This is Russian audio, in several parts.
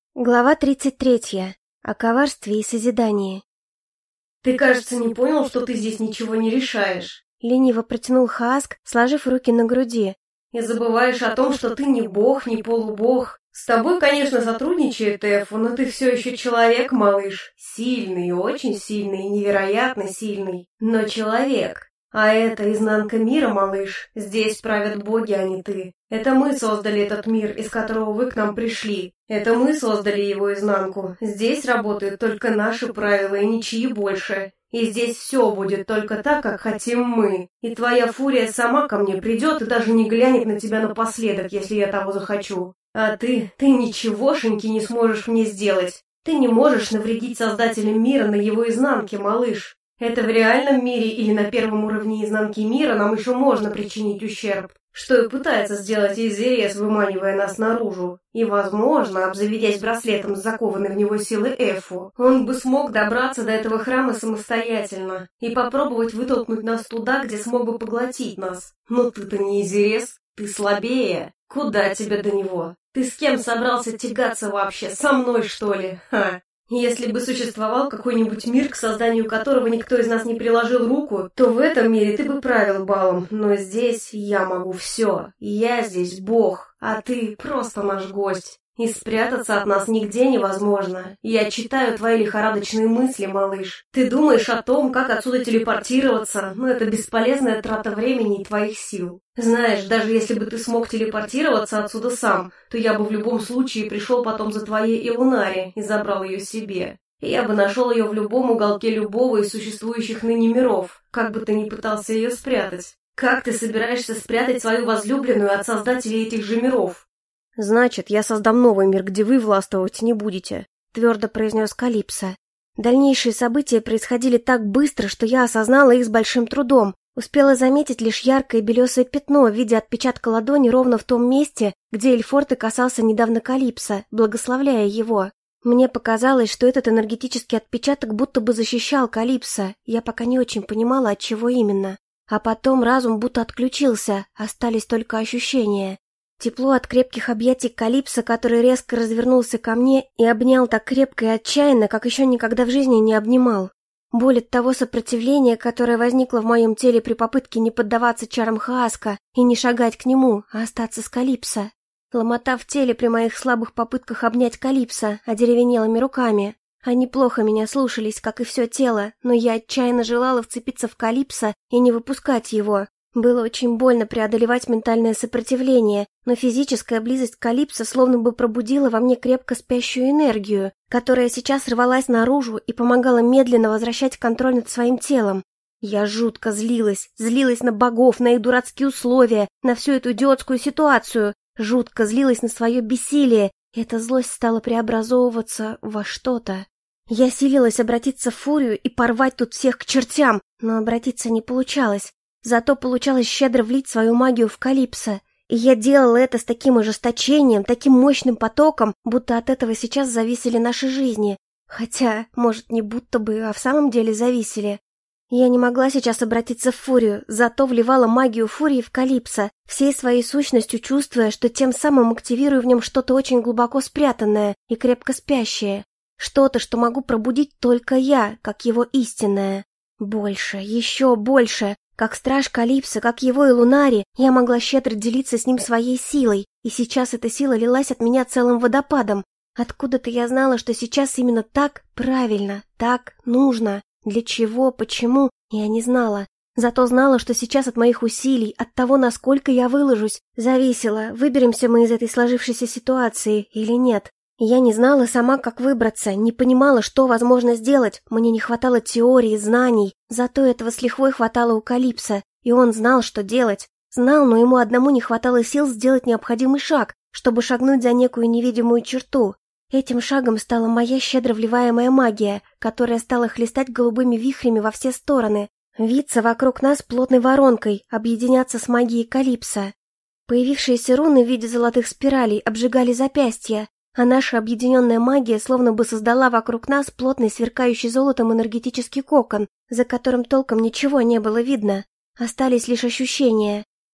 Глава 33. О коварстве и созидании. «Ты, кажется, не понял, что ты здесь ничего не решаешь?» Лениво протянул Хааск, сложив руки на груди. «И забываешь о том, что ты не бог, не полубог. С тобой, конечно, сотрудничает Эфу, но ты все еще человек, малыш. Сильный, очень сильный, невероятно сильный. Но человек. А это изнанка мира, малыш. Здесь правят боги, а не ты. Это мы создали этот мир, из которого вы к нам пришли. Это мы создали его изнанку. Здесь работают только наши правила и ничьи больше. И здесь все будет только так, как хотим мы. И твоя фурия сама ко мне придет и даже не глянет на тебя напоследок, если я того захочу. А ты ничегошеньки не сможешь мне сделать. Ты не можешь навредить создателям мира на его изнанке, малыш. Это в реальном мире или на первом уровне изнанки мира нам еще можно причинить ущерб, что и пытается сделать Изерес, выманивая нас наружу. И, возможно, обзаведясь браслетом с закованной в него силой Эфу, он бы смог добраться до этого храма самостоятельно и попробовать вытолкнуть нас туда, где смог бы поглотить нас. Но ты-то не Изерес, ты слабее. Куда тебе до него? Ты с кем собрался тягаться вообще? Со мной, что ли? Ха! Если бы существовал какой-нибудь мир, к созданию которого никто из нас не приложил руку, то в этом мире ты бы правил балом. Но здесь я могу все. Я здесь бог, а ты просто наш гость. И спрятаться от нас нигде невозможно. Я читаю твои лихорадочные мысли, малыш. Ты думаешь о том, как отсюда телепортироваться, но это бесполезная трата времени и твоих сил. Знаешь, даже если бы ты смог телепортироваться отсюда сам, то я бы в любом случае пришел потом за твоей Илунари и забрал ее себе. И я бы нашел ее в любом уголке любого из существующих ныне миров, как бы ты ни пытался ее спрятать. Как ты собираешься спрятать свою возлюбленную от создателей этих же миров? «Значит, я создам новый мир, где вы властвовать не будете», — твердо произнес Калипсо. Дальнейшие события происходили так быстро, что я осознала их с большим трудом. Успела заметить лишь яркое белесое пятно в виде отпечатка ладони ровно в том месте, где Эльфорте касался недавно Калипсо, благословляя его. Мне показалось, что этот энергетический отпечаток будто бы защищал Калипсо. Я пока не очень понимала, от чего именно. А потом разум будто отключился, остались только ощущения. Тепло от крепких объятий Калипсо, который резко развернулся ко мне и обнял так крепко и отчаянно, как еще никогда в жизни не обнимал. Боль от того сопротивления, которое возникло в моем теле при попытке не поддаваться чарам Хааска и не шагать к нему, а остаться с Калипсо. Ломота в теле при моих слабых попытках обнять Калипсо одеревенелыми руками. Они плохо меня слушались, как и все тело, но я отчаянно желала вцепиться в Калипсо и не выпускать его. Было очень больно преодолевать ментальное сопротивление, но физическая близость Калипсо словно бы пробудила во мне крепко спящую энергию, которая сейчас рвалась наружу и помогала медленно возвращать контроль над своим телом. Я жутко злилась на богов, на их дурацкие условия, на всю эту идиотскую ситуацию, жутко злилась на свое бессилие, и эта злость стала преобразовываться во что-то. Я силилась обратиться в фурию и порвать тут всех к чертям, но обратиться не получалось. Зато получалось щедро влить свою магию в Калипсо, и я делала это с таким ожесточением, таким мощным потоком, будто от этого сейчас зависели наши жизни. Хотя, может, не будто бы, а в самом деле зависели. Я не могла сейчас обратиться в фурию, зато вливала магию фурии в Калипсо, всей своей сущностью чувствуя, что тем самым активирую в нем что-то очень глубоко спрятанное и крепко спящее. Что-то, что могу пробудить только я, как его истинное. Больше, еще больше. Как страж Калипсо, как его и Лунари, я могла щедро делиться с ним своей силой, и сейчас эта сила лилась от меня целым водопадом. Откуда-то я знала, что сейчас именно так правильно, так нужно. Для чего, почему, я не знала. Зато знала, что сейчас от моих усилий, от того, насколько я выложусь, зависело, выберемся мы из этой сложившейся ситуации или нет. Я не знала сама, как выбраться, не понимала, что возможно сделать, мне не хватало теории, знаний, зато этого с лихвой хватало у Калипсо, и он знал, что делать. Знал, но ему одному не хватало сил сделать необходимый шаг, чтобы шагнуть за некую невидимую черту. Этим шагом стала моя щедро вливаемая магия, которая стала хлестать голубыми вихрями во все стороны, виться вокруг нас плотной воронкой, объединяться с магией Калипсо. Появившиеся руны в виде золотых спиралей обжигали запястья, а наша объединенная магия словно бы создала вокруг нас плотный сверкающий золотом энергетический кокон, за которым толком ничего не было видно. Остались лишь ощущения.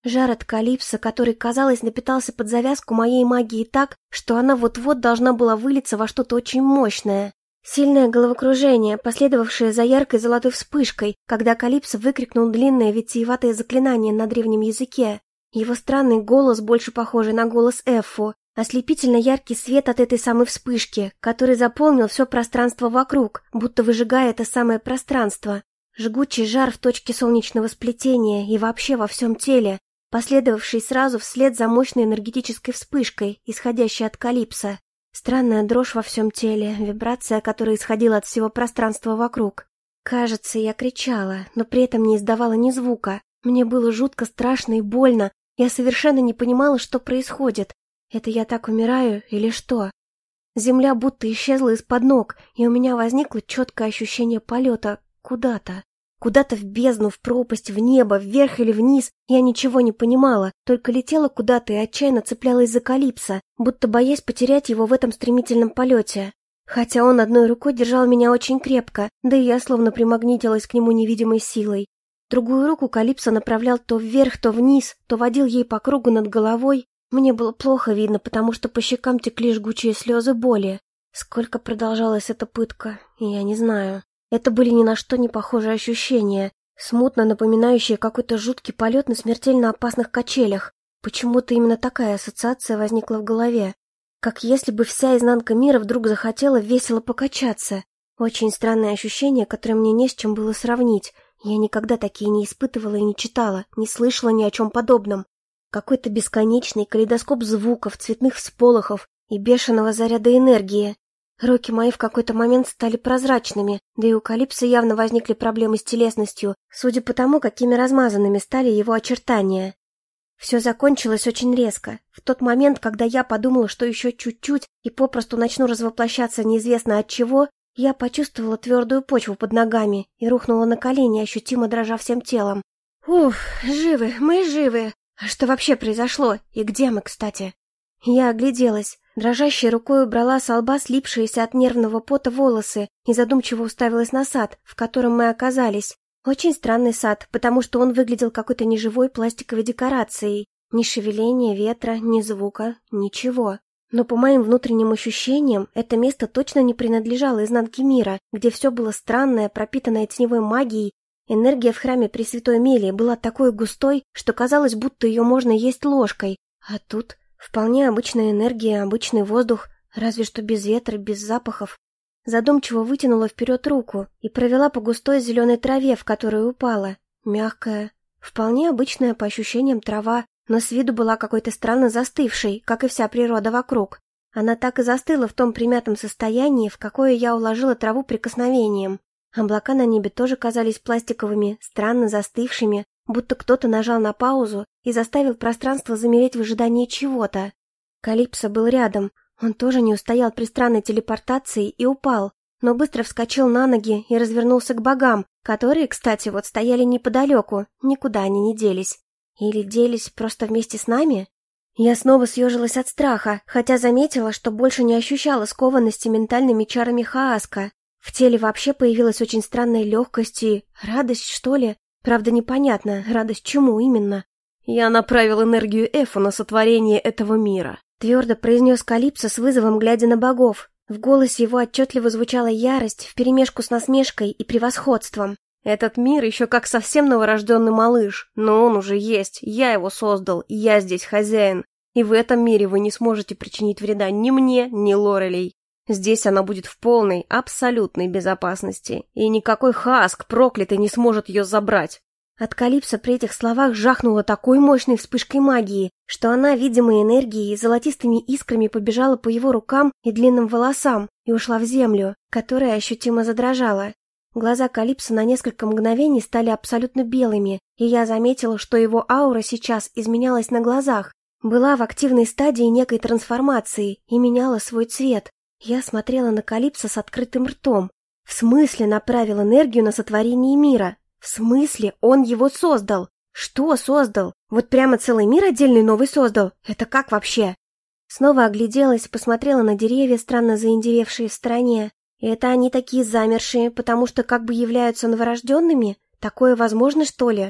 Жар от Калипсо, который, казалось, напитался под завязку моей магии так, что она вот-вот должна была вылиться во что-то очень мощное. Сильное головокружение, последовавшее за яркой золотой вспышкой, когда Калипсо выкрикнул длинное витиеватое заклинание на древнем языке. Его странный голос, больше похожий на голос Эффу, ослепительно яркий свет от этой самой вспышки, который заполнил все пространство вокруг, будто выжигая это самое пространство. Жгучий жар в точке солнечного сплетения и вообще во всем теле, последовавший сразу вслед за мощной энергетической вспышкой, исходящей от Калипсо. Странная дрожь во всем теле, вибрация, которая исходила от всего пространства вокруг. Кажется, я кричала, но при этом не издавала ни звука. Мне было жутко страшно и больно. Я совершенно не понимала, что происходит. Это я так умираю или что? Земля будто исчезла из-под ног, и у меня возникло четкое ощущение полета куда-то. Куда-то в бездну, в пропасть, в небо, вверх или вниз, я ничего не понимала, только летела куда-то и отчаянно цеплялась за Калипсо, будто боясь потерять его в этом стремительном полете. Хотя он одной рукой держал меня очень крепко, да и я словно примагнитилась к нему невидимой силой. Другую руку Калипсо направлял то вверх, то вниз, то водил ей по кругу над головой. Мне было плохо видно, потому что по щекам текли жгучие слезы боли. Сколько продолжалась эта пытка, я не знаю. Это были ни на что не похожие ощущения, смутно напоминающие какой-то жуткий полет на смертельно опасных качелях. Почему-то именно такая ассоциация возникла в голове. Как если бы вся изнанка мира вдруг захотела весело покачаться. Очень странное ощущение, которое мне не с чем было сравнить. Я никогда такие не испытывала и не читала, не слышала ни о чем подобном. Какой-то бесконечный калейдоскоп звуков, цветных всполохов и бешеного заряда энергии. Руки мои в какой-то момент стали прозрачными, да и у Калипсо явно возникли проблемы с телесностью, судя по тому, какими размазанными стали его очертания. Все закончилось очень резко. В тот момент, когда я подумала, что еще чуть-чуть и попросту начну развоплощаться неизвестно от чего, я почувствовала твердую почву под ногами и рухнула на колени, ощутимо дрожа всем телом. Уф, живы, мы живы. А что вообще произошло? И где мы, кстати? Я огляделась. Дрожащей рукой убрала со лба слипшиеся от нервного пота волосы и задумчиво уставилась на сад, в котором мы оказались. Очень странный сад, потому что он выглядел какой-то неживой пластиковой декорацией. Ни шевеления ветра, ни звука, ничего. Но по моим внутренним ощущениям, это место точно не принадлежало изнанке мира, где все было странное, пропитанное теневой магией. Энергия в храме Пресвятой Мелии была такой густой, что казалось, будто ее можно есть ложкой. А тут вполне обычная энергия, обычный воздух, разве что без ветра, без запахов. Задумчиво вытянула вперед руку и провела по густой зеленой траве, в которую упала. Мягкая, вполне обычная по ощущениям трава, но с виду была какой-то странно застывшей, как и вся природа вокруг. Она так и застыла в том примятом состоянии, в какое я уложила траву прикосновением. Облака на небе тоже казались пластиковыми, странно застывшими, будто кто-то нажал на паузу и заставил пространство замереть в ожидании чего-то. Калипсо был рядом. Он тоже не устоял при странной телепортации и упал, но быстро вскочил на ноги и развернулся к богам, которые, кстати, вот стояли неподалеку, никуда они не делись. Или делись просто вместе с нами? Я снова съежилась от страха, хотя заметила, что больше не ощущала скованности ментальными чарами Хааска. В теле вообще появилась очень странная легкость и радость, что ли. Правда, непонятно, радость чему именно. «Я направил энергию Эфу на сотворение этого мира», — твердо произнес Калипсо с вызовом, глядя на богов. В голосе его отчетливо звучала ярость вперемешку с насмешкой и превосходством. «Этот мир еще как совсем новорожденный малыш, но он уже есть, я его создал, и я здесь хозяин. И в этом мире вы не сможете причинить вреда ни мне, ни Лорелей. Здесь она будет в полной, абсолютной безопасности, и никакой Хааск проклятый не сможет ее забрать». От Калипсо при этих словах жахнуло такой мощной вспышкой магии, что она, видимой энергией, золотистыми искрами побежала по его рукам и длинным волосам и ушла в землю, которая ощутимо задрожала. Глаза Калипсо на несколько мгновений стали абсолютно белыми, и я заметила, что его аура сейчас изменялась на глазах, была в активной стадии некой трансформации и меняла свой цвет. Я смотрела на Калипсо с открытым ртом. В смысле направил энергию на сотворение мира? В смысле он его создал? Что создал? Вот прямо целый мир отдельный новый создал? Это как вообще? Снова огляделась, посмотрела на деревья, странно заиндевевшие в стороне. И это они такие замершие, потому что как бы являются новорожденными? Такое возможно, что ли?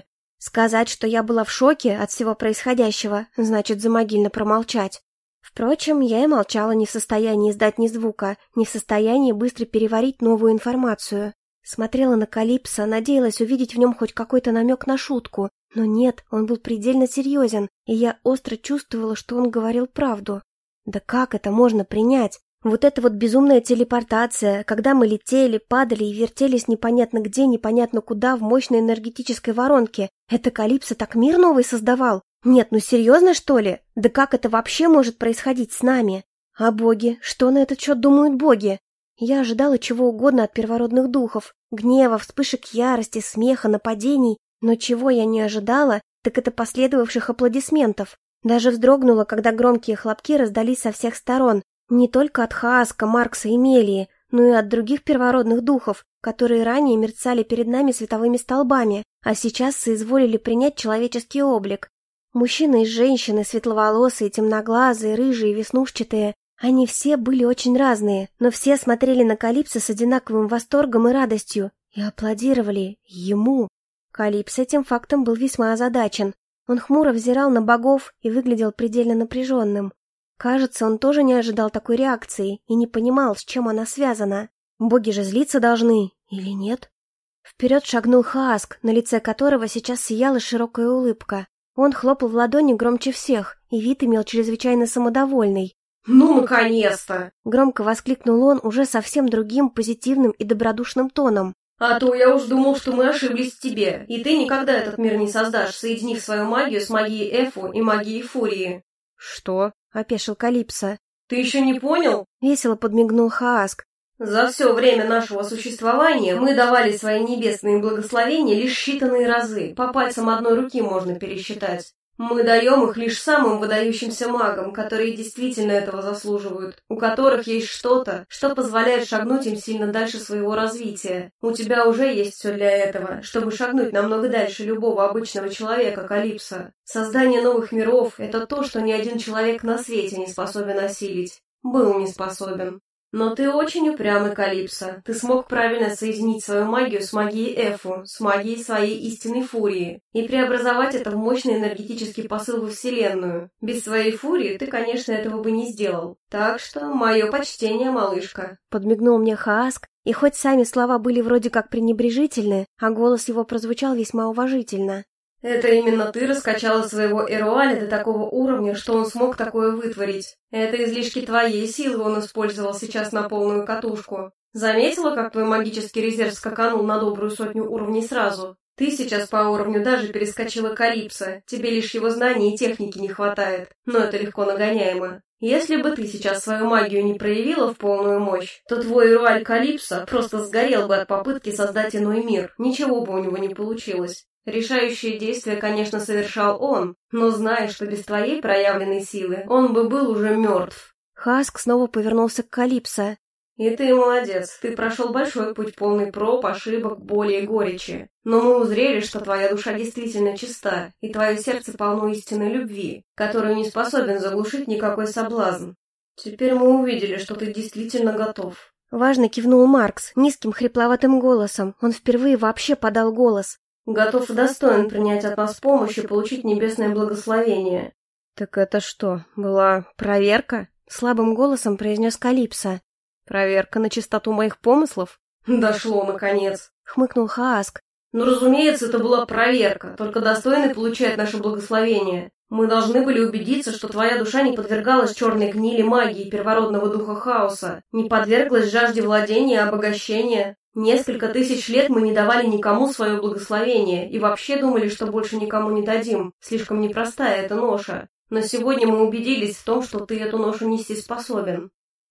Сказать, что я была в шоке от всего происходящего, значит замогильно промолчать. Впрочем, я и молчала, не в состоянии издать ни звука, не в состоянии быстро переварить новую информацию. Смотрела на Калипсо, надеялась увидеть в нем хоть какой-то намек на шутку. Но нет, он был предельно серьезен, и я остро чувствовала, что он говорил правду. Да как это можно принять? Вот эта вот безумная телепортация, когда мы летели, падали и вертелись непонятно где, непонятно куда в мощной энергетической воронке. Это Калипсо так мир новый создавал? Нет, ну серьезно, что ли? Да как это вообще может происходить с нами? А боги? Что на этот счет думают боги? Я ожидала чего угодно от первородных духов. Гнева, вспышек ярости, смеха, нападений. Но чего я не ожидала, так это последовавших аплодисментов. Даже вздрогнула, когда громкие хлопки раздались со всех сторон. Не только от Хааска, Маркса и Мелии, но и от других первородных духов, которые ранее мерцали перед нами световыми столбами, а сейчас соизволили принять человеческий облик. Мужчины и женщины, светловолосые, темноглазые, рыжие, веснушчатые, они все были очень разные, но все смотрели на Калипсо с одинаковым восторгом и радостью и аплодировали ему. Калипсо этим фактом был весьма озадачен. Он хмуро взирал на богов и выглядел предельно напряженным. Кажется, он тоже не ожидал такой реакции и не понимал, с чем она связана. Боги же злиться должны, или нет? Вперед шагнул Хааск, на лице которого сейчас сияла широкая улыбка. Он хлопал в ладони громче всех, и вид имел чрезвычайно самодовольный. «Ну, наконец-то!» — громко воскликнул он уже совсем другим, позитивным и добродушным тоном. «А то я уж думал, что мы ошиблись в тебе, и ты никогда этот мир не создашь, соединив свою магию с магией Эфу и магией Фурии». «Что?» — опешил Калипсо. «Ты еще не понял?» — весело подмигнул Хааск. «За все время нашего существования мы давали свои небесные благословения лишь считанные разы, по пальцам одной руки можно пересчитать. Мы даем их лишь самым выдающимся магам, которые действительно этого заслуживают, у которых есть что-то, что позволяет шагнуть им сильно дальше своего развития. У тебя уже есть все для этого, чтобы шагнуть намного дальше любого обычного человека, Калипсо. Создание новых миров — это то, что ни один человек на свете не способен осилить. Был не способен. Но ты очень упрямый, Калипсо. Ты смог правильно соединить свою магию с магией Эфу, с магией своей истинной Фурии, и преобразовать это в мощный энергетический посыл во Вселенную. Без своей Фурии ты, конечно, этого бы не сделал. Так что мое почтение, малышка. Подмигнул мне Хааск, и хоть сами слова были вроде как пренебрежительны, а голос его прозвучал весьма уважительно. Это именно ты раскачала своего Эруаля до такого уровня, что он смог такое вытворить. Это излишки твоей силы он использовал сейчас на полную катушку. Заметила, как твой магический резерв скаканул на добрую 100 уровней сразу? Ты сейчас по уровню даже перескочила Калипсо, тебе лишь его знаний и техники не хватает, но это легко нагоняемо. Если бы ты сейчас свою магию не проявила в полную мощь, то твой Эруаль Калипсо просто сгорел бы от попытки создать иной мир, ничего бы у него не получилось. Решающее действие, конечно, совершал он, но зная, что без твоей проявленной силы он бы был уже мертв. Хааск снова повернулся к Калипсо. И ты молодец, ты прошел большой путь, полный проб, ошибок, боли и горечи. Но мы узрели, что твоя душа действительно чиста, и твое сердце полно истинной любви, которую не способен заглушить никакой соблазн. Теперь мы увидели, что ты действительно готов. Важно кивнул Маркс низким хрипловатым голосом. Он впервые вообще подал голос. Готов и достоин принять от нас помощь и получить небесное благословение. Так это что, была проверка? Слабым голосом произнес Калипсо. Проверка на чистоту моих помыслов? Дошло, наконец. Хмыкнул Хааск. Ну, разумеется, это была проверка, только достойный получает наше благословение. Мы должны были убедиться, что твоя душа не подвергалась черной гнили магии первородного духа хаоса, не подверглась жажде владения и обогащения. Несколько тысяч лет мы не давали никому свое благословение и вообще думали, что больше никому не дадим. Слишком непростая эта ноша. Но сегодня мы убедились в том, что ты эту ношу нести способен.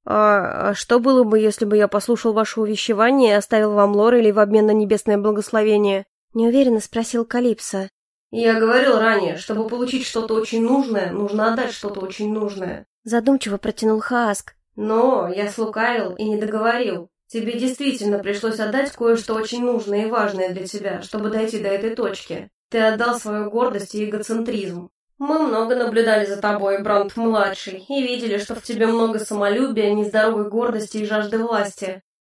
А что было бы, если бы я послушал ваше увещевание и оставил вам Лорелей в обмен на небесное благословение? Неуверенно спросил Калипсо. Я говорил ранее, чтобы получить что-то очень нужное, нужно отдать что-то очень нужное. Задумчиво протянул Хааск. Но я слукавил и не договорил. Тебе действительно пришлось отдать кое-что очень нужное и важное для тебя, чтобы дойти до этой точки. Ты отдал свою гордость и эгоцентризм. Мы много наблюдали за тобой, Брант-младший, и видели, что в тебе много самолюбия, нездоровой гордости и жажды власти.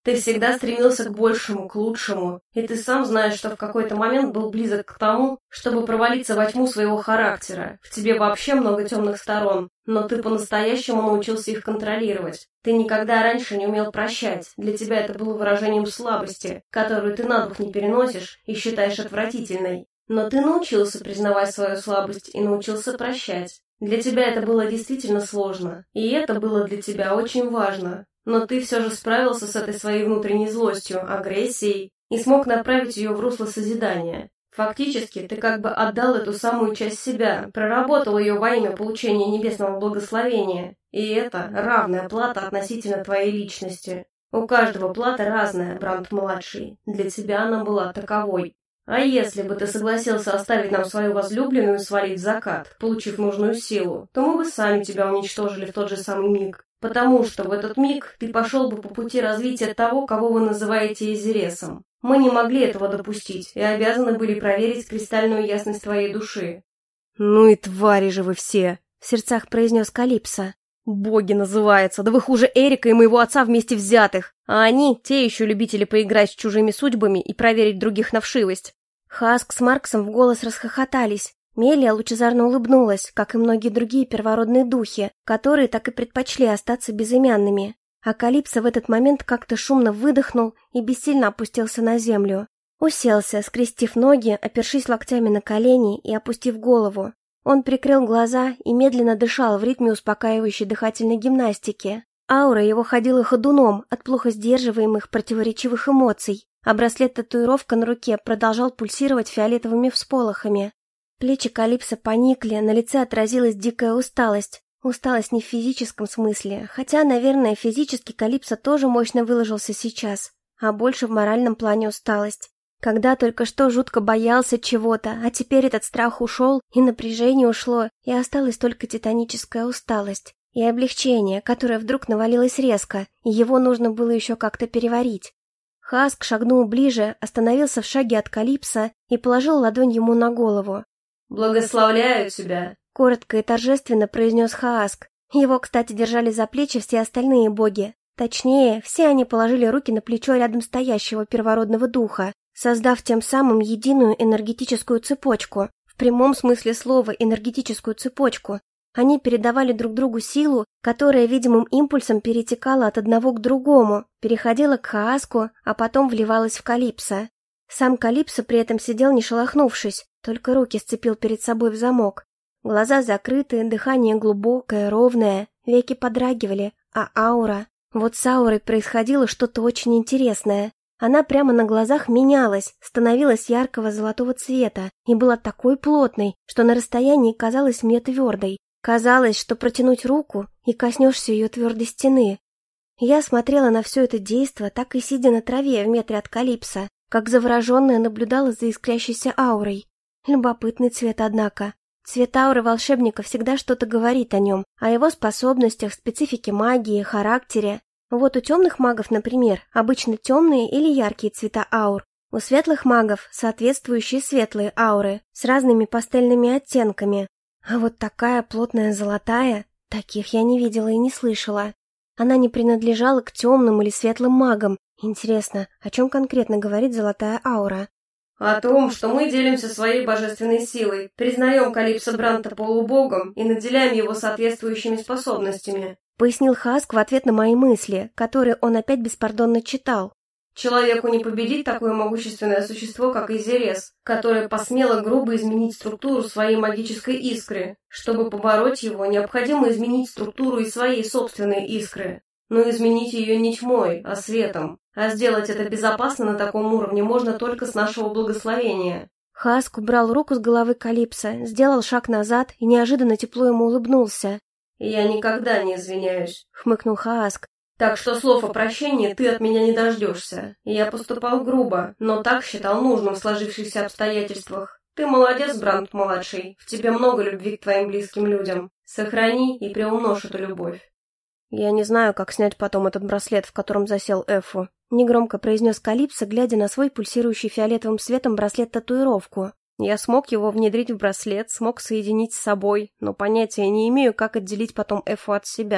Ты всегда стремился к большему, к лучшему, и ты сам знаешь, что в какой-то момент был близок к тому, чтобы провалиться во тьму своего характера. В тебе вообще много темных сторон, но ты по-настоящему научился их контролировать. Ты никогда раньше не умел прощать, для тебя это было выражением слабости, которую ты на дух не переносишь и считаешь отвратительной. Но ты научился признавать свою слабость и научился прощать. Для тебя это было действительно сложно, и это было для тебя очень важно. Но ты все же справился с этой своей внутренней злостью, агрессией и смог направить ее в русло созидания. Фактически, ты как бы отдал эту самую часть себя, проработал ее во имя получения небесного благословения. И это равная плата относительно твоей личности. У каждого плата разная, Брандт-младший. Для тебя она была таковой. А если бы ты согласился оставить нам свою возлюбленную и свалить в закат, получив нужную силу, то мы бы сами тебя уничтожили в тот же самый миг. Потому что в этот миг ты пошел бы по пути развития того, кого вы называете Эзересом. Мы не могли этого допустить и обязаны были проверить кристальную ясность твоей души. «Ну и твари же вы все!» — в сердцах произнес Калипсо. «Боги называются, да вы хуже Эрика и моего отца вместе взятых, а они те еще любители поиграть с чужими судьбами и проверить других на вшивость». Хааск с Марксом в голос расхохотались. Мелия лучезарно улыбнулась, как и многие другие первородные духи, которые так и предпочли остаться безымянными. А Калипсо в этот момент как-то шумно выдохнул и бессильно опустился на землю. Уселся, скрестив ноги, опершись локтями на колени и опустив голову. Он прикрыл глаза и медленно дышал в ритме успокаивающей дыхательной гимнастики. Аура его ходила ходуном от плохо сдерживаемых противоречивых эмоций, а браслет-татуировка на руке продолжал пульсировать фиолетовыми всполохами. Плечи Калипсо поникли, на лице отразилась дикая усталость. Усталость не в физическом смысле, хотя, наверное, физически Калипсо тоже мощно выложился сейчас, а больше в моральном плане усталость. Когда только что жутко боялся чего-то, а теперь этот страх ушел, и напряжение ушло, и осталась только титаническая усталость. И облегчение, которое вдруг навалилось резко, и его нужно было еще как-то переварить. Хааск шагнул ближе, остановился в шаге от Калипсо и положил ладонь ему на голову. «Благословляю тебя!» — коротко и торжественно произнес Хааск. Его, кстати, держали за плечи все остальные боги. Точнее, все они положили руки на плечо рядом стоящего первородного духа, создав тем самым единую энергетическую цепочку. В прямом смысле слова энергетическую цепочку. Они передавали друг другу силу, которая видимым импульсом перетекала от одного к другому, переходила к Хааску, а потом вливалась в Калипсо. Сам Калипсо при этом сидел не шелохнувшись, только руки сцепил перед собой в замок. Глаза закрыты, дыхание глубокое, ровное, веки подрагивали, а аура... Вот с аурой происходило что-то очень интересное. Она прямо на глазах менялась, становилась яркого золотого цвета и была такой плотной, что на расстоянии казалась мне твердой. Казалось, что протянуть руку и коснешься ее твердой стены. Я смотрела на все это действо, так и сидя на траве в метре от Калипсо, как завороженная наблюдала за искрящейся аурой. Любопытный цвет, однако. Цвет ауры волшебника всегда что-то говорит о нем, о его способностях, специфике магии, характере. Вот у темных магов, например, обычно темные или яркие цвета аур. У светлых магов соответствующие светлые ауры с разными пастельными оттенками. А вот такая плотная золотая, таких я не видела и не слышала. Она не принадлежала к темным или светлым магам. Интересно, о чем конкретно говорит золотая аура? О том, что мы делимся своей божественной силой, признаем Калипсо Брандта полубогом и наделяем его соответствующими способностями, пояснил Хааск в ответ на мои мысли, которые он опять беспардонно читал. Человеку не победить такое могущественное существо, как Эзерес, которое посмело грубо изменить структуру своей магической искры. Чтобы побороть его, необходимо изменить структуру и своей собственной искры. Но изменить ее не тьмой, а светом. А сделать это безопасно на таком уровне можно только с нашего благословения. Хааск убрал руку с головы Калипсо, сделал шаг назад и неожиданно тепло ему улыбнулся. «Я никогда не извиняюсь», — хмыкнул Хааск. «Так что слов о прощении ты от меня не дождешься. Я поступал грубо, но так считал нужным в сложившихся обстоятельствах. Ты молодец, Брандт-младший, в тебе много любви к твоим близким людям. Сохрани и приумножь эту любовь». «Я не знаю, как снять потом этот браслет, в котором засел Эфу», — негромко произнес Калипсо, глядя на свой пульсирующий фиолетовым светом браслет-татуировку. «Я смог его внедрить в браслет, смог соединить с собой, но понятия не имею, как отделить потом Эфу от себя».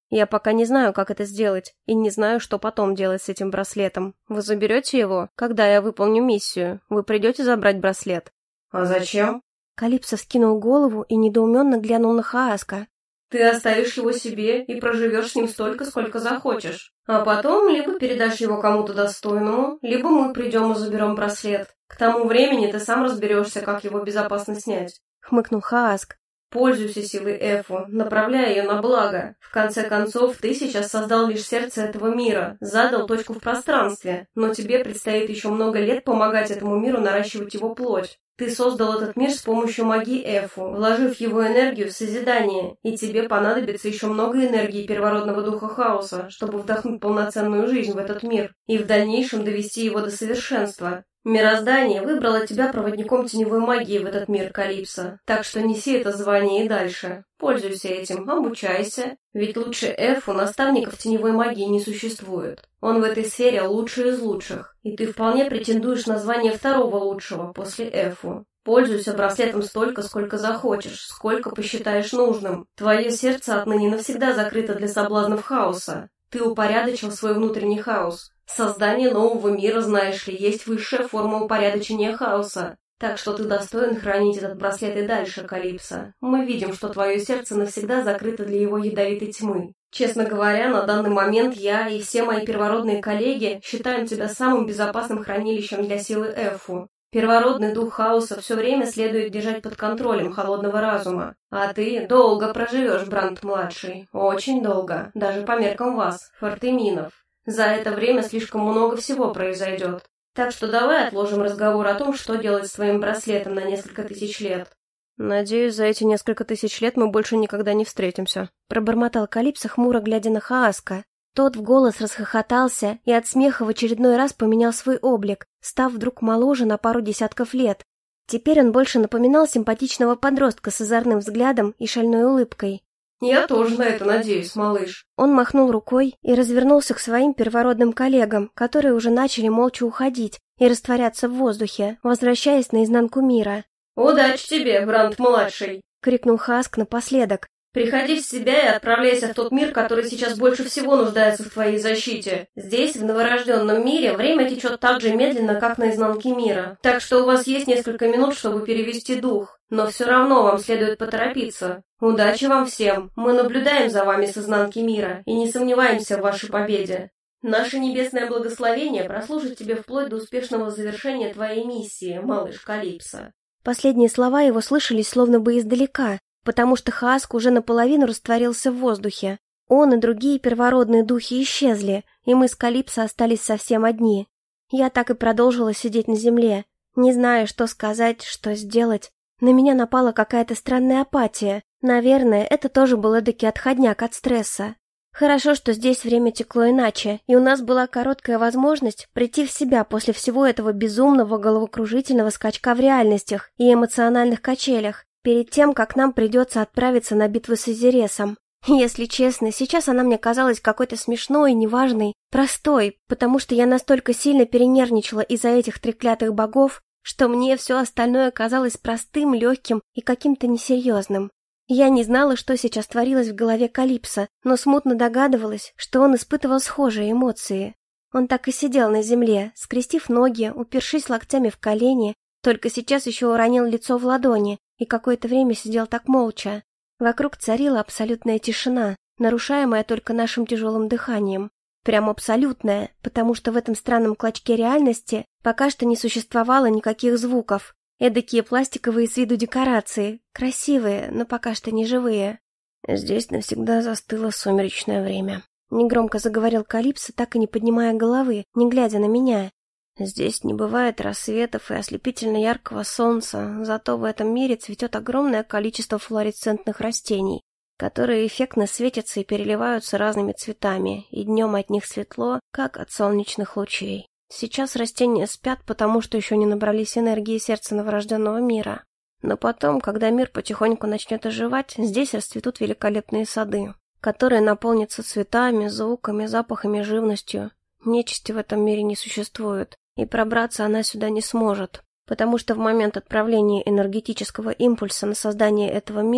Я пока не знаю, как это сделать, и не знаю, что потом делать с этим браслетом. Вы заберете его, когда я выполню миссию? Вы придете забрать браслет?» «А зачем?» Калипсо вскинул голову и недоуменно глянул на Хааска. «Ты оставишь его себе и проживешь с ним столько, сколько захочешь. А потом либо передашь его кому-то достойному, либо мы придем и заберем браслет. К тому времени ты сам разберешься, как его безопасно снять». Хмыкнул Хааск. «Пользуйся силой Эфу, направляй ее на благо. В конце концов, ты сейчас создал лишь сердце этого мира, задал точку в пространстве, но тебе предстоит еще много лет помогать этому миру наращивать его плоть. Ты создал этот мир с помощью магии Эфу, вложив в его энергию в созидание, и тебе понадобится еще много энергии первородного духа хаоса, чтобы вдохнуть полноценную жизнь в этот мир и в дальнейшем довести его до совершенства. Мироздание выбрало тебя проводником теневой магии в этот мир, Калипсо, так что неси это звание и дальше. Пользуйся этим, обучайся, ведь лучше Эфу наставников теневой магии не существует. Он в этой сфере лучший из лучших, и ты вполне претендуешь на звание второго лучшего после Эфу. Пользуйся браслетом столько, сколько захочешь, сколько посчитаешь нужным. Твое сердце отныне навсегда закрыто для соблазнов хаоса. Ты упорядочил свой внутренний хаос. Создание нового мира, знаешь ли, есть высшая форма упорядочения хаоса. Так что ты достоин хранить этот браслет и дальше, Калипсо. Мы видим, что твое сердце навсегда закрыто для его ядовитой тьмы. Честно говоря, на данный момент я и все мои первородные коллеги считаем тебя самым безопасным хранилищем для силы Эфу. Первородный дух хаоса все время следует держать под контролем холодного разума. А ты долго проживешь, Брандт-младший. Очень долго, даже по меркам вас, Фортеминов. За это время слишком много всего произойдет. Так что давай отложим разговор о том, что делать с твоим браслетом на несколько тысяч лет. «Надеюсь, за эти несколько тысяч лет мы больше никогда не встретимся», — пробормотал Калипсо, хмуро глядя на Хааска. Тот в голос расхохотался и от смеха в очередной раз поменял свой облик, став вдруг моложе на пару десятков лет. Теперь он больше напоминал симпатичного подростка с озорным взглядом и шальной улыбкой. «Я тоже на это надеюсь, малыш». Он махнул рукой и развернулся к своим первородным коллегам, которые уже начали молча уходить и растворяться в воздухе, возвращаясь наизнанку мира. «Удачи тебе, Брандт-младший!» — крикнул Хаск напоследок. «Приходи в себя и отправляйся в тот мир, который сейчас больше всего нуждается в твоей защите. Здесь, в новорожденном мире, время течет так же медленно, как на изнанке мира. Так что у вас есть несколько минут, чтобы перевести дух. Но все равно вам следует поторопиться. Удачи вам всем. Мы наблюдаем за вами с изнанки мира и не сомневаемся в вашей победе. Наше небесное благословение прослужит тебе вплоть до успешного завершения твоей миссии, малыш Калипсо». Последние слова его слышались словно бы издалека, потому что Хааск уже наполовину растворился в воздухе. Он и другие первородные духи исчезли, и мы с Калипсо остались совсем одни. Я так и продолжила сидеть на земле, не зная, что сказать, что сделать. На меня напала какая-то странная апатия. Наверное, это тоже был эдакий отходняк от стресса. Хорошо, что здесь время текло иначе, и у нас была короткая возможность прийти в себя после всего этого безумного головокружительного скачка в реальностях и эмоциональных качелях, перед тем, как нам придется отправиться на битву с Азересом. Если честно, сейчас она мне казалась какой-то смешной, неважной, простой, потому что я настолько сильно перенервничала из-за этих треклятых богов, что мне все остальное казалось простым, легким и каким-то несерьезным. Я не знала, что сейчас творилось в голове Калипсо, но смутно догадывалась, что он испытывал схожие эмоции. Он так и сидел на земле, скрестив ноги, упершись локтями в колени, только сейчас еще уронил лицо в ладони и какое-то время сидел так молча. Вокруг царила абсолютная тишина, нарушаемая только нашим тяжелым дыханием. Прям абсолютная, потому что в этом странном клочке реальности пока что не существовало никаких звуков. Эдакие пластиковые с виду декорации, красивые, но пока что не живые. «Здесь навсегда застыло сумеречное время», — негромко заговорил Калипсо, так и не поднимая головы, не глядя на меня. «Здесь не бывает рассветов и ослепительно яркого солнца, зато в этом мире цветет огромное количество флуоресцентных растений, которые эффектно светятся и переливаются разными цветами, и днем от них светло, как от солнечных лучей. Сейчас растения спят, потому что еще не набрались энергии сердца новорожденного мира. Но потом, когда мир потихоньку начнет оживать, здесь расцветут великолепные сады, которые наполнятся цветами, звуками, запахами, живностью. Нечисти в этом мире не существует, и пробраться она сюда не сможет, потому что в момент отправления энергетического импульса на создание этого мира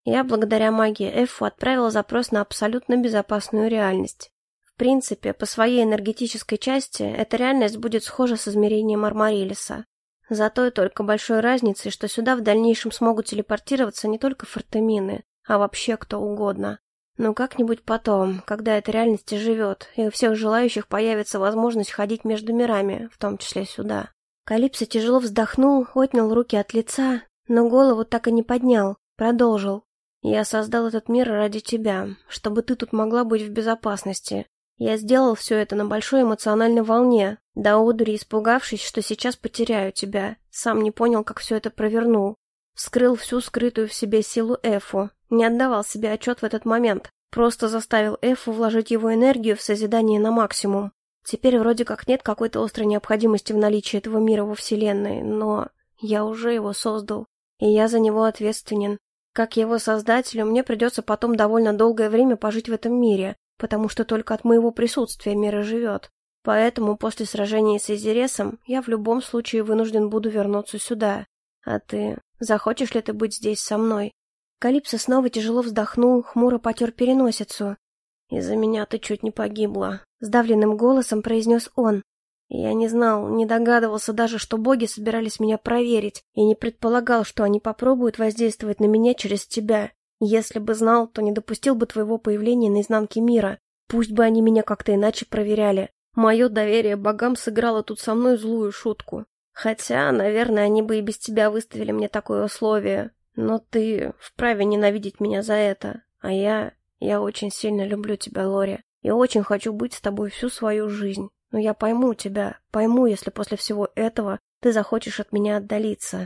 Я благодаря магии Эфу отправила запрос на абсолютно безопасную реальность. В принципе, по своей энергетической части эта реальность будет схожа с измерением Армарилиса. За той только большой разницей, что сюда в дальнейшем смогут телепортироваться не только фортемины, а вообще кто угодно. Но как-нибудь потом, когда эта реальность живет, и у всех желающих появится возможность ходить между мирами, в том числе сюда. Калипсо тяжело вздохнул, отнял руки от лица, но голову так и не поднял, продолжил. «Я создал этот мир ради тебя, чтобы ты тут могла быть в безопасности. Я сделал все это на большой эмоциональной волне, до одури испугавшись, что сейчас потеряю тебя. Сам не понял, как все это провернул. Вскрыл всю скрытую в себе силу Эфу, не отдавал себе отчет в этот момент, просто заставил Эфу вложить его энергию в созидание на максимум. Теперь вроде как нет какой-то острой необходимости в наличии этого мира во Вселенной, но я уже его создал, и я за него ответственен. Как его создателю, мне придется потом довольно долгое время пожить в этом мире, потому что только от моего присутствия мир и живет. Поэтому после сражения с Изересом я в любом случае вынужден буду вернуться сюда. А ты... захочешь ли ты быть здесь со мной?» Калипсо снова тяжело вздохнул, хмуро потер переносицу. «Из-за меня ты чуть не погибла», — сдавленным голосом произнес он. «Я не знал, не догадывался даже, что боги собирались меня проверить, и не предполагал, что они попробуют воздействовать на меня через тебя. Если бы знал, то не допустил бы твоего появления на изнанке мира. Пусть бы они меня как-то иначе проверяли. Мое доверие богам сыграло тут со мной злую шутку. Хотя, наверное, они бы и без тебя выставили мне такое условие. Но ты вправе ненавидеть меня за это. А я очень сильно люблю тебя, Лори, и очень хочу быть с тобой всю свою жизнь. Но я пойму тебя, если после всего этого ты захочешь от меня отдалиться».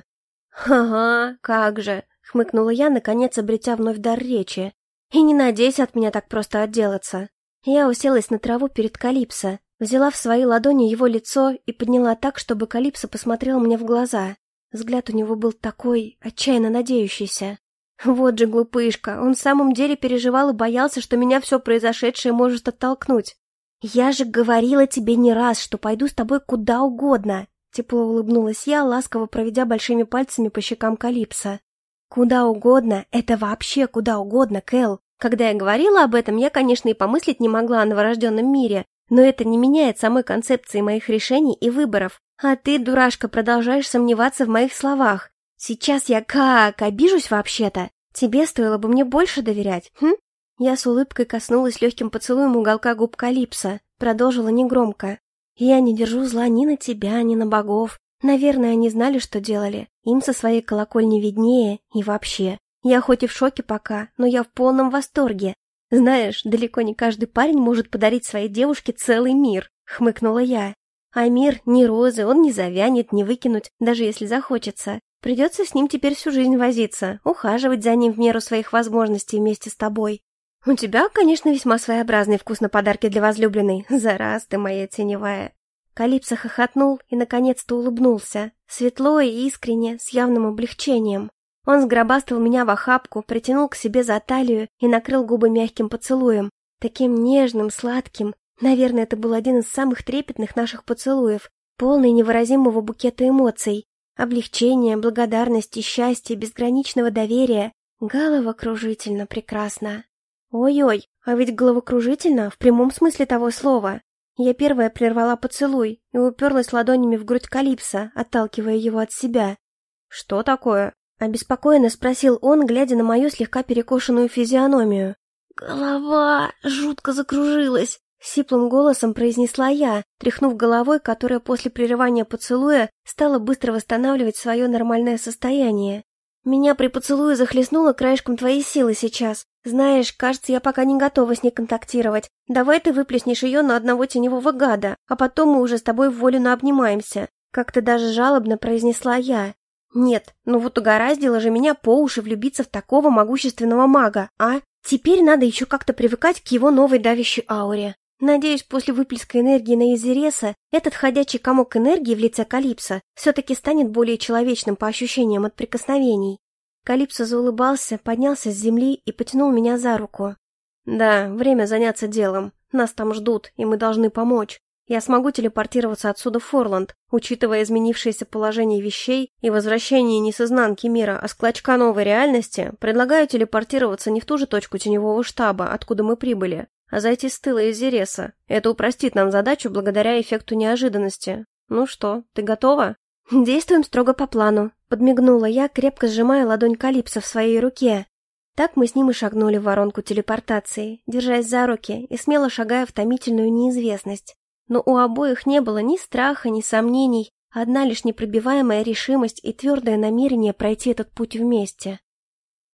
«Ага, как же!» — хмыкнула я, наконец обретя вновь дар речи. «И не надейся от меня так просто отделаться». Я уселась на траву перед Калипсо, взяла в свои ладони его лицо и подняла так, чтобы Калипсо посмотрел мне в глаза. Взгляд у него был такой, отчаянно надеющийся. Вот же глупышка, он в самом деле переживал и боялся, что меня все произошедшее может оттолкнуть. «Я же говорила тебе не раз, что пойду с тобой куда угодно», — тепло улыбнулась я, ласково проведя большими пальцами по щекам Калипсо. «Куда угодно — это вообще куда угодно, Кэл. Когда я говорила об этом, я, конечно, и помыслить не могла о новорожденном мире, но это не меняет самой концепции моих решений и выборов. А ты, дурашка, продолжаешь сомневаться в моих словах. Сейчас я как обижусь вообще-то. Тебе стоило бы мне больше доверять, хм?» Я с улыбкой коснулась легким поцелуем уголка губ Калипсо, продолжила негромко. «Я не держу зла ни на тебя, ни на богов. Наверное, они знали, что делали. Им со своей колокольни виднее и вообще. Я хоть и в шоке пока, но я в полном восторге. Знаешь, далеко не каждый парень может подарить своей девушке целый мир», — хмыкнула я. «А мир не розы, он не завянет, не выкинуть, даже если захочется. Придется с ним теперь всю жизнь возиться, ухаживать за ним в меру своих возможностей вместе с тобой. У тебя, конечно, весьма своеобразный вкус на подарки для возлюбленной. Зараз ты моя теневая». Калипсо хохотнул и наконец-то улыбнулся, светло и искренне, с явным облегчением. Он сгробастал меня в охапку, притянул к себе за талию и накрыл губы мягким поцелуем, таким нежным, сладким. Наверное, это был один из самых трепетных наших поцелуев, полный невыразимого букета эмоций. Облегчение, благодарности, счастья, безграничного доверия. Головокружительно прекрасно. Ой-ой, а ведь головокружительно в прямом смысле того слова. Я первая прервала поцелуй и уперлась ладонями в грудь Калипсо, отталкивая его от себя. «Что такое?» — обеспокоенно спросил он, глядя на мою слегка перекошенную физиономию. «Голова жутко закружилась», — сиплым голосом произнесла я, тряхнув головой, которая после прерывания поцелуя стала быстро восстанавливать свое нормальное состояние. «Меня при поцелуе захлестнуло краешком твоей силы сейчас. Знаешь, кажется, я пока не готова с ней контактировать. Давай ты выплеснешь ее на одного теневого гада, а потом мы уже с тобой в волю наобнимаемся», — как-то даже жалобно произнесла я. «Нет, ну вот угораздило же меня по уши влюбиться в такого могущественного мага, а? Теперь надо еще как-то привыкать к его новой давящей ауре. Надеюсь, после выплеска энергии на Изереса этот ходячий комок энергии в лице Калипсо все-таки станет более человечным по ощущениям от прикосновений». Калипсо заулыбался, поднялся с земли и потянул меня за руку. «Да, время заняться делом. Нас там ждут, и мы должны помочь. Я смогу телепортироваться отсюда в Форланд, учитывая изменившееся положение вещей и возвращение не с изнанки мира, а с клочка новой реальности, предлагаю телепортироваться не в ту же точку теневого штаба, откуда мы прибыли, а зайти с тыла из Зереса. Это упростит нам задачу благодаря эффекту неожиданности. Ну что, ты готова? Действуем строго по плану, подмигнула я, крепко сжимая ладонь Калипсо в своей руке. Так мы с ним и шагнули в воронку телепортации, держась за руки и смело шагая в томительную неизвестность. Но у обоих не было ни страха, ни сомнений, одна лишь непробиваемая решимость и твердое намерение пройти этот путь вместе.